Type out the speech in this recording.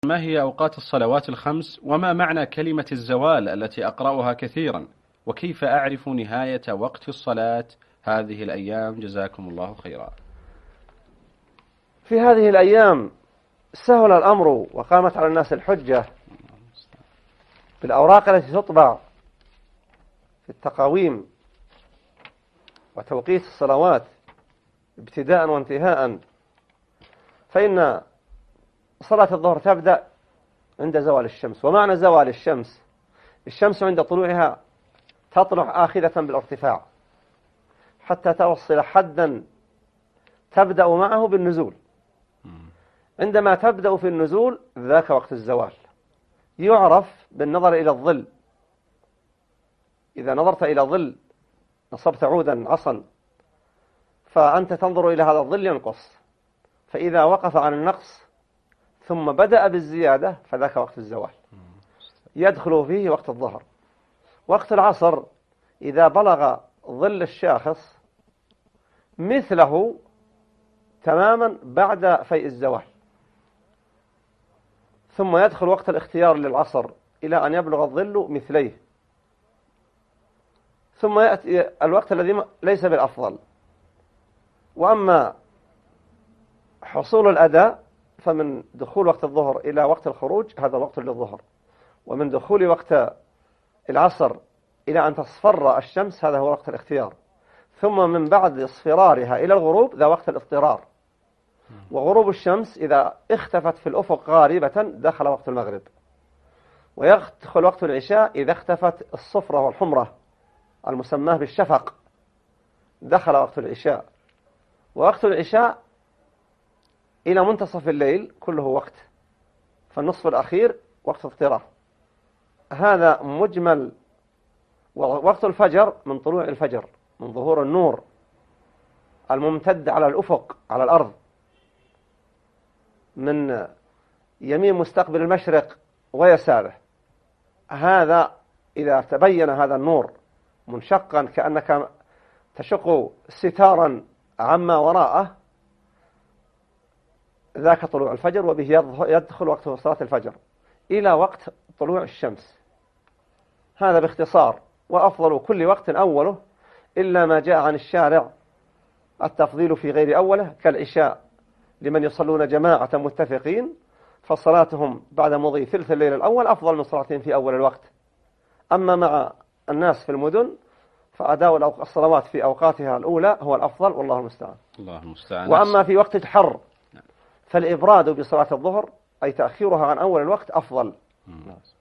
ما هي أوقات الصلوات الخمس، وما معنى كلمة الزوال التي أقرأها كثيرا، وكيف أعرف نهاية وقت الصلاة هذه الأيام؟ جزاكم الله خيرا. في هذه الأيام سهل الأمر وقامت على الناس الحجة بالأوراق التي تطبع في التقاويم وتوقيت الصلوات ابتداء وانتهاء، فإن صلاة الظهر تبدأ عند زوال الشمس. ومعنى زوال الشمس، الشمس عند طلوعها تطلع آخذة بالارتفاع حتى توصل حدا تبدأ معه بالنزول. عندما تبدأ في النزول ذاك وقت الزوال، يعرف بالنظر إلى الظل. إذا نظرت إلى ظل نصبت عودا عصا، فأنت تنظر إلى هذا الظل ينقص، فإذا وقف عن النقص ثم بدأ بالزيادة فذاك وقت الزوال، يدخل فيه وقت الظهر. وقت العصر إذا بلغ ظل الشاخص مثله تماما بعد فيء الزوال، ثم يدخل وقت الاختيار للعصر إلى أن يبلغ الظل مثليه، ثم يأتي الوقت الذي ليس بالأفضل. وأما حصول الأداء فمن دخول وقت الظهر إلى وقت الخروج هذا وقت للظهر، ومن دخول وقت العصر إلى أن تصفر الشمس هذا هو وقت الاختيار، ثم من بعد اصفرارها إلى الغروب ذا وقت الاضطرار. وغروب الشمس إذا اختفت في الأفق غاربة دخل وقت المغرب، ويدخل وقت العشاء إذا اختفت الصفرة والحمرة المسماه بالشفق دخل وقت العشاء. ووقت العشاء إلى منتصف الليل كله وقت، فالنصف الأخير وقت اضطرار. هذا مجمل. ووقت الفجر من طلوع الفجر، من ظهور النور الممتد على الأفق على الأرض من يمين مستقبل المشرق ويساره، هذا إذا تبين هذا النور منشقا كأنك تشق ستارا عما وراءه ذاك طلوع الفجر، وبه يدخل وقت صلاة الفجر إلى وقت طلوع الشمس. هذا باختصار. وأفضل كل وقت أوله، إلا ما جاء عن الشارع التفضيل في غير أوله، كالعشاء لمن يصلون جماعة متفقين فصلاتهم بعد مضي ثلث الليل الأول أفضل من صلاتهم في أول الوقت. أما مع الناس في المدن فأداء الصلوات في أوقاتها الأولى هو الأفضل، والله المستعان. الله المستعان. وأما في وقت الحر فالإبراد بصلاة الظهر أي تأخيرها عن أول الوقت أفضل.